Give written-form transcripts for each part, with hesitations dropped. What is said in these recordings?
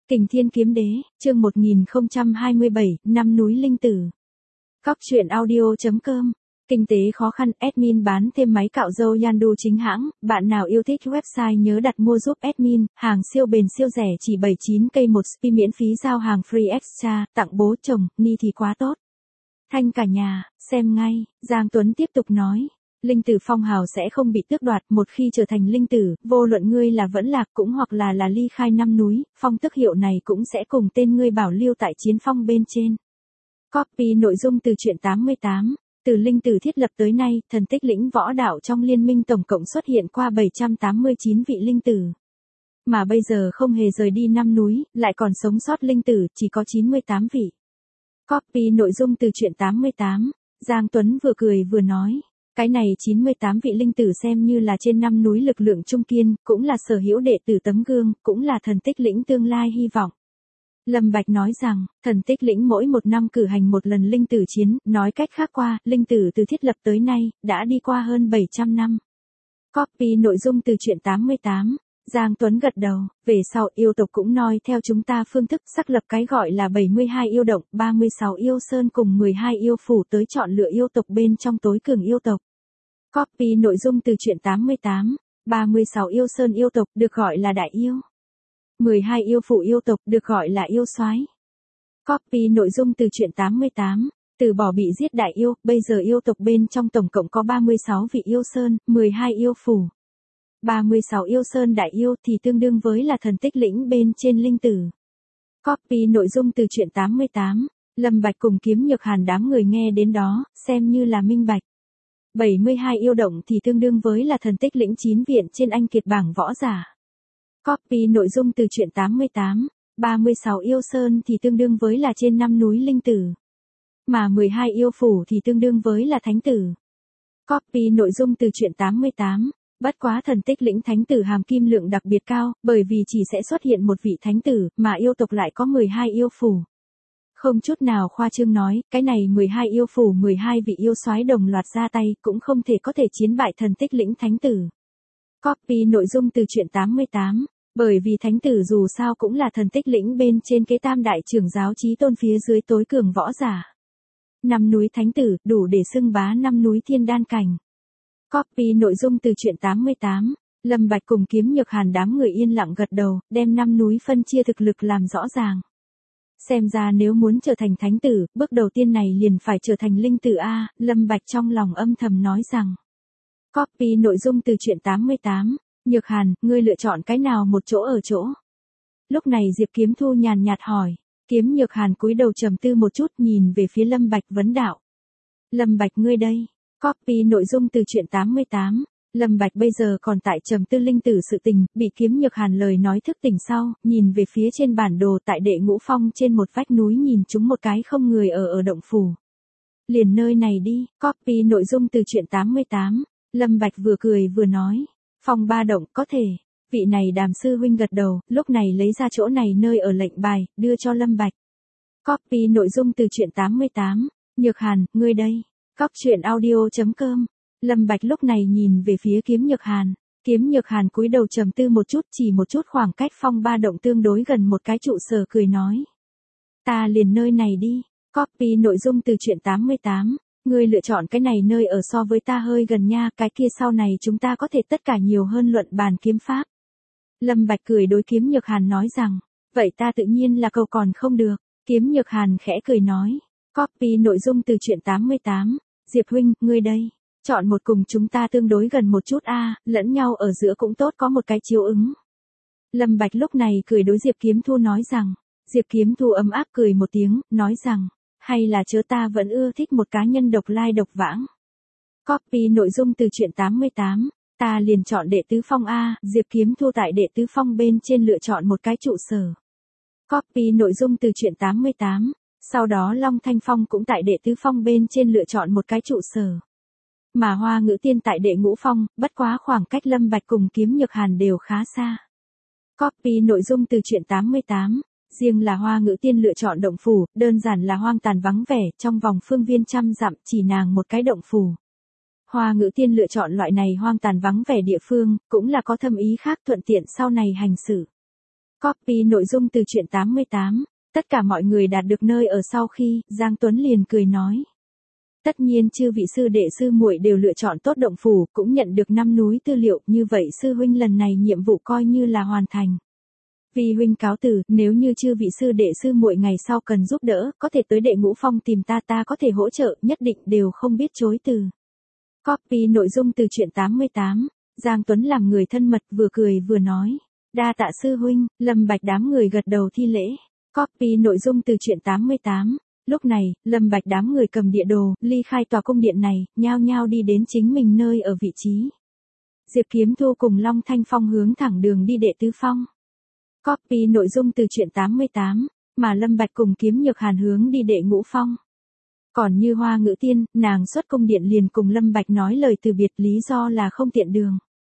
Kình Thiên Kiếm Đế, chương 1027, năm núi linh tử. Góc truyện audio.com. Kinh tế khó khăn, admin bán thêm máy cạo râu Yandu chính hãng, bạn nào yêu thích website nhớ đặt mua giúp admin, hàng siêu bền siêu rẻ chỉ 79k một spi miễn phí giao hàng free extra, tặng bố chồng, ni thì quá tốt. Thanh cả nhà, xem ngay, Giang Tuấn tiếp tục nói. Linh tử phong hào sẽ không bị tước đoạt, một khi trở thành linh tử, vô luận ngươi là vẫn lạc cũng hoặc là ly khai năm núi, phong tước hiệu này cũng sẽ cùng tên ngươi bảo lưu tại chiến phong bên trên. Copy nội dung từ truyện 88. Từ linh tử thiết lập tới nay, thần tích lĩnh võ đạo trong liên minh tổng cộng xuất hiện qua 789 vị linh tử. Mà bây giờ không hề rời đi năm núi, lại còn sống sót linh tử, chỉ có 98 vị. Copy nội dung từ truyện 88. Giang Tuấn vừa cười vừa nói. Cái này 98 vị linh tử xem như là trên năm núi lực lượng trung kiên, cũng là sở hữu đệ tử tấm gương, cũng là thần tích lĩnh tương lai hy vọng. Lâm Bạch nói rằng, thần tích lĩnh mỗi một năm cử hành một lần linh tử chiến, nói cách khác qua, linh tử từ thiết lập tới nay, đã đi qua hơn 700 năm. Copy nội dung từ truyện 88. Giang Tuấn gật đầu, về sau yêu tộc cũng noi theo chúng ta phương thức xác lập cái gọi là 72 yêu động, 36 yêu sơn cùng 12 yêu phủ tới chọn lựa yêu tộc bên trong tối cường yêu tộc. Copy nội dung từ truyện 88. 36 yêu sơn yêu tộc được gọi là đại yêu. 12 yêu phủ yêu tộc được gọi là yêu soái. Copy nội dung từ truyện 88. Từ bỏ bị giết đại yêu, bây giờ yêu tộc bên trong tổng cộng có 36 vị yêu sơn, 12 yêu phủ. 36 yêu sơn đại yêu thì tương đương với là thần tích lĩnh bên trên linh tử. Copy nội dung từ truyện 88. Lâm Bạch cùng Kiếm Nhược Hàn đám người nghe đến đó, xem như là minh bạch. 72 yêu động thì tương đương với là thần tích lĩnh 9 viện trên anh kiệt bảng võ giả. Copy nội dung từ truyện 88. 36 yêu sơn thì tương đương với là trên 5 núi linh tử. Mà 12 yêu phủ thì tương đương với là thánh tử. Copy nội dung từ truyện 88. Bất quá thần tích lĩnh thánh tử hàm kim lượng đặc biệt cao, bởi vì chỉ sẽ xuất hiện một vị thánh tử, mà yêu tộc lại có 12 yêu phủ. Không chút nào khoa trương nói, cái này 12 yêu phủ 12 vị yêu soái đồng loạt ra tay, cũng không thể có thể chiến bại thần tích lĩnh thánh tử. Copy nội dung từ truyện 88. Bởi vì thánh tử dù sao cũng là thần tích lĩnh bên trên cái tam đại trưởng giáo chí tôn phía dưới tối cường võ giả. Năm núi thánh tử, đủ để xưng bá năm núi thiên đan cảnh. Copy nội dung từ truyện 88. Lâm Bạch cùng Kiếm Nhược Hàn đám người yên lặng gật đầu, đem năm núi phân chia thực lực làm rõ ràng. Xem ra nếu muốn trở thành thánh tử, bước đầu tiên này liền phải trở thành linh tử A, Lâm Bạch trong lòng âm thầm nói rằng. Copy nội dung từ truyện 88. Nhược Hàn, ngươi lựa chọn cái nào một chỗ ở chỗ? Lúc này Diệp Kiếm Thu nhàn nhạt hỏi. Kiếm Nhược Hàn cúi đầu trầm tư một chút nhìn về phía Lâm Bạch vấn đạo. Lâm Bạch ngươi đây. Copy nội dung từ truyện 88. Lâm Bạch bây giờ còn tại trầm tư linh tử sự tình, bị Kiếm Nhược Hàn lời nói thức tỉnh sau, nhìn về phía trên bản đồ tại đệ ngũ phong trên một vách núi nhìn chúng một cái không người ở động phủ. Liền nơi này đi, copy nội dung từ truyện 88. Lâm Bạch vừa cười vừa nói. Phong ba động có thể. Vị này Đàm sư huynh gật đầu, lúc này lấy ra chỗ này nơi ở lệnh bài, đưa cho Lâm Bạch. Copy nội dung từ truyện 88. Nhược Hàn, ngươi đây. Góc truyện audio.com. Lâm Bạch lúc này nhìn về phía Kiếm Nhược Hàn. Kiếm Nhược Hàn cúi đầu trầm tư một chút, chỉ một chút khoảng cách phong ba động tương đối gần một cái trụ sở cười nói. Ta liền nơi này đi. Copy nội dung từ truyện 88. Ngươi lựa chọn cái này nơi ở so với ta hơi gần nha, cái kia sau này chúng ta có thể tất cả nhiều hơn luận bàn kiếm pháp. Lâm Bạch cười đối Kiếm Nhược Hàn nói rằng, vậy ta tự nhiên là cầu còn không được. Kiếm Nhược Hàn khẽ cười nói. Copy nội dung từ truyện 88. Diệp huynh, ngươi đây. Chọn một cùng chúng ta tương đối gần một chút a, lẫn nhau ở giữa cũng tốt có một cái chiếu ứng. Lâm Bạch lúc này cười đối Diệp Kiếm Thu nói rằng. Diệp Kiếm Thu ấm áp cười một tiếng, nói rằng. Hay là chớ ta vẫn ưa thích một cá nhân độc lai độc vãng. Copy nội dung từ truyện 88. Ta liền chọn đệ tứ phong A, Diệp Kiếm Thu tại đệ tứ phong bên trên lựa chọn một cái trụ sở. Copy nội dung từ truyện 88. Sau đó Long Thanh Phong cũng tại đệ tứ phong bên trên lựa chọn một cái trụ sở. Mà Hoa Ngữ Tiên tại đệ ngũ phong, bất quá khoảng cách Lâm Bạch cùng Kiếm Nhược Hàn đều khá xa. Copy nội dung từ truyện 88. Riêng là Hoa Ngữ Tiên lựa chọn động phủ, đơn giản là hoang tàn vắng vẻ, trong vòng phương viên trăm dặm chỉ nàng một cái động phủ. Hoa Ngữ Tiên lựa chọn loại này hoang tàn vắng vẻ địa phương, cũng là có thâm ý khác thuận tiện sau này hành xử. Copy nội dung từ truyện 88. Tất cả mọi người đạt được nơi ở sau khi, Giang Tuấn liền cười nói. Tất nhiên chư vị sư đệ sư muội đều lựa chọn tốt động phủ, cũng nhận được 5 núi tư liệu, như vậy sư huynh lần này nhiệm vụ coi như là hoàn thành. Vì huynh cáo từ, nếu như chư vị sư đệ sư muội ngày sau cần giúp đỡ, có thể tới đệ Ngũ Phong tìm ta, ta có thể hỗ trợ, nhất định đều không biết chối từ. Copy nội dung từ truyện 88. Giang Tuấn làm người thân mật vừa cười vừa nói. Đa tạ sư huynh. Lâm Bạch đám người gật đầu thi lễ. Copy nội dung từ truyện 88. Lúc này, Lâm Bạch đám người cầm địa đồ, ly khai tòa cung điện này, nhao nhao đi đến chính mình nơi ở vị trí. Diệp Kiếm Thu cùng Long Thanh Phong hướng thẳng đường đi đệ tứ phong. Copy nội dung từ truyện 88, mà Lâm Bạch cùng Kiếm Nhược Hàn hướng đi đệ Ngũ Phong. Còn Như Hoa Ngữ Tiên, nàng xuất cung điện liền cùng Lâm Bạch nói lời từ biệt, lý do là không tiện đường.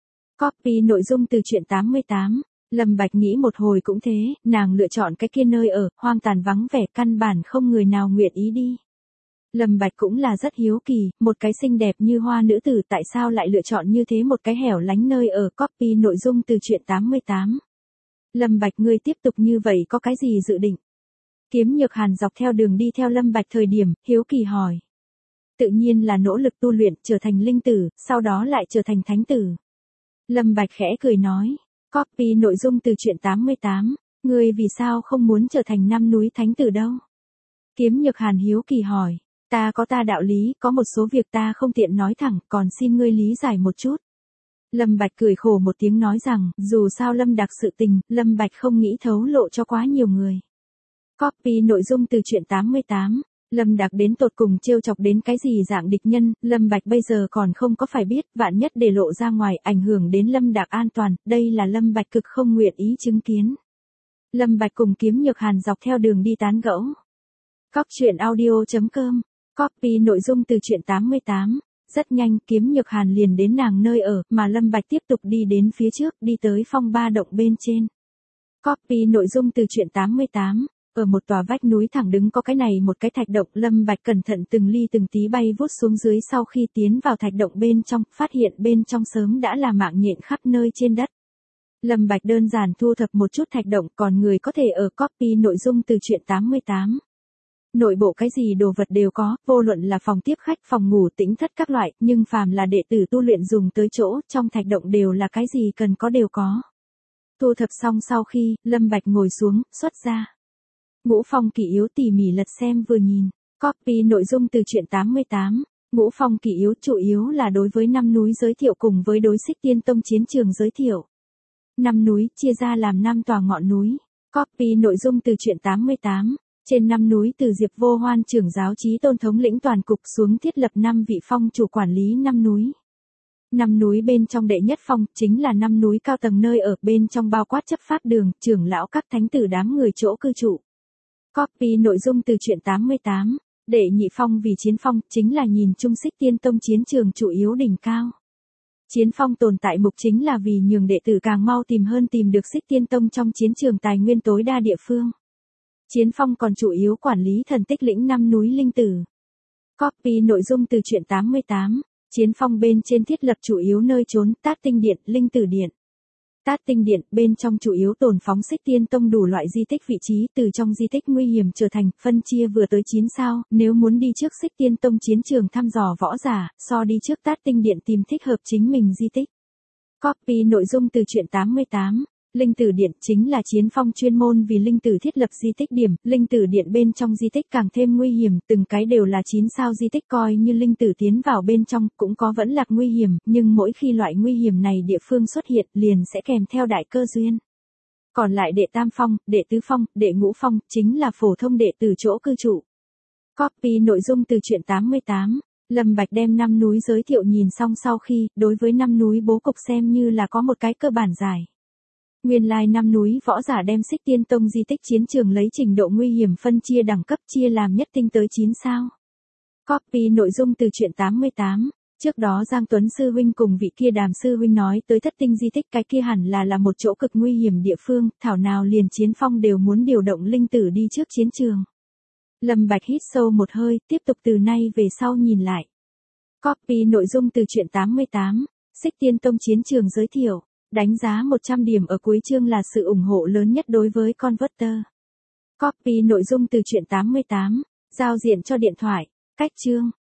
Copy nội dung từ truyện 88. Lâm Bạch nghĩ một hồi cũng thế, nàng lựa chọn cái kia nơi ở, hoang tàn vắng vẻ, căn bản không người nào nguyện ý đi. Lâm Bạch cũng là rất hiếu kỳ, một cái xinh đẹp như hoa nữ tử tại sao lại lựa chọn như thế một cái hẻo lánh nơi ở. Copy nội dung từ truyện 88. Lâm Bạch ngươi tiếp tục như vậy có cái gì dự định? Kiếm Nhược Hàn dọc theo đường đi theo Lâm Bạch thời điểm, hiếu kỳ hỏi. Tự nhiên là nỗ lực tu luyện, trở thành linh tử, sau đó lại trở thành thánh tử. Lâm Bạch khẽ cười nói. Copy nội dung từ truyện 88. Ngươi vì sao không muốn trở thành năm núi thánh tử đâu? Kiếm Nhược Hàn hiếu kỳ hỏi. Ta có ta đạo lý, có một số việc ta không tiện nói thẳng, còn xin ngươi lý giải một chút. Lâm Bạch cười khổ một tiếng nói rằng, dù sao Lâm Đạc sự tình, Lâm Bạch không nghĩ thấu lộ cho quá nhiều người. Copy nội dung từ truyện 88. Lâm Đạc đến tột cùng trêu chọc đến cái gì dạng địch nhân, Lâm Bạch bây giờ còn không có phải biết, vạn nhất để lộ ra ngoài, ảnh hưởng đến Lâm Đạc an toàn, đây là Lâm Bạch cực không nguyện ý chứng kiến. Lâm Bạch cùng Kiếm Nhược Hàn dọc theo đường đi tán gẫu. Coptruyện.audio.com. Copy nội dung từ truyện 88. Rất nhanh, Kiếm Nhược Hàn liền đến nàng nơi ở, mà Lâm Bạch tiếp tục đi đến phía trước, đi tới phong ba động bên trên. Copy nội dung từ truyện 88. Ở một tòa vách núi thẳng đứng có cái này một cái thạch động, Lâm Bạch cẩn thận từng ly từng tí bay vút xuống dưới, sau khi tiến vào thạch động bên trong, phát hiện bên trong sớm đã là mạng nhện khắp nơi trên đất. Lâm Bạch đơn giản thu thập một chút thạch động, còn người có thể ở. Copy nội dung từ truyện 88. Nội bộ cái gì đồ vật đều có, vô luận là phòng tiếp khách, phòng ngủ, tĩnh thất các loại, nhưng phàm là đệ tử tu luyện dùng tới chỗ, trong thạch động đều là cái gì cần có đều có. Thu thập xong sau khi, Lâm Bạch ngồi xuống, xuất ra. Ngũ Phong Kỷ Yếu tỉ mỉ lật xem vừa nhìn. Copy nội dung từ truyện 88. Ngũ Phong Kỷ Yếu chủ yếu là đối với năm núi giới thiệu cùng với đối Xích Tiên Tông chiến trường giới thiệu. Năm núi chia ra làm 5 tòa ngọn núi. Copy nội dung từ truyện 88. Trên 5 núi từ Diệp Vô Hoan trưởng giáo Chí Tôn thống lĩnh toàn cục xuống thiết lập 5 vị phong chủ quản lý 5 núi. 5 núi bên trong đệ nhất phong chính là 5 núi cao tầng nơi ở, bên trong bao quát chấp pháp đường, trưởng lão các thánh tử đám người chỗ cư trụ. Copy nội dung từ truyện 88. Đệ nhị phong vì chiến phong, chính là nhìn chung Xích Tiên Tông chiến trường chủ yếu đỉnh cao. Chiến phong tồn tại mục chính là vì nhường đệ tử càng mau tìm hơn tìm được Xích Tiên Tông trong chiến trường tài nguyên tối đa địa phương. Chiến phong còn chủ yếu quản lý thần tích lĩnh 5 núi linh tử. Copy nội dung từ truyện 88. Chiến phong bên trên thiết lập chủ yếu nơi trốn, Tát Tinh Điện, Linh Tử Điện. Tát Tinh Điện, bên trong chủ yếu tồn phóng Xích Tiên Tông đủ loại di tích vị trí, từ trong di tích nguy hiểm trở thành, phân chia vừa tới 9 sao, nếu muốn đi trước Xích Tiên Tông chiến trường thăm dò võ giả, so đi trước Tát Tinh Điện tìm thích hợp chính mình di tích. Copy nội dung từ truyện 88. Linh Tử Điện chính là chiến phong chuyên môn vì linh tử thiết lập di tích điểm, Linh Tử Điện bên trong di tích càng thêm nguy hiểm, từng cái đều là 9 sao di tích, coi như linh tử tiến vào bên trong cũng có vẫn lạc nguy hiểm, nhưng mỗi khi loại nguy hiểm này địa phương xuất hiện liền sẽ kèm theo đại cơ duyên. Còn lại đệ tam phong, đệ tứ phong, đệ ngũ phong chính là phổ thông đệ tử chỗ cư trụ. Copy nội dung từ truyện 88. Lâm Bạch đem 5 núi giới thiệu nhìn xong sau khi, đối với 5 núi bố cục xem như là có một cái cơ bản giải. Nguyên lai 5 núi võ giả đem Xích Tiên Tông di tích chiến trường lấy trình độ nguy hiểm phân chia đẳng cấp, chia làm nhất tinh tới 9 sao. Copy nội dung từ truyện 88. Trước đó Giang Tuấn sư huynh cùng vị kia Đàm sư huynh nói tới thất tinh di tích, cái kia hẳn là một chỗ cực nguy hiểm địa phương, thảo nào liền chiến phong đều muốn điều động linh tử đi trước chiến trường. Lâm Bạch hít sâu một hơi, tiếp tục từ nay về sau nhìn lại. Copy nội dung từ truyện 88. Xích Tiên Tông chiến trường giới thiệu. Đánh giá 100 điểm ở cuối chương là sự ủng hộ lớn nhất đối với Converter. Copy nội dung từ truyện 88. Giao diện cho điện thoại. Cách chương.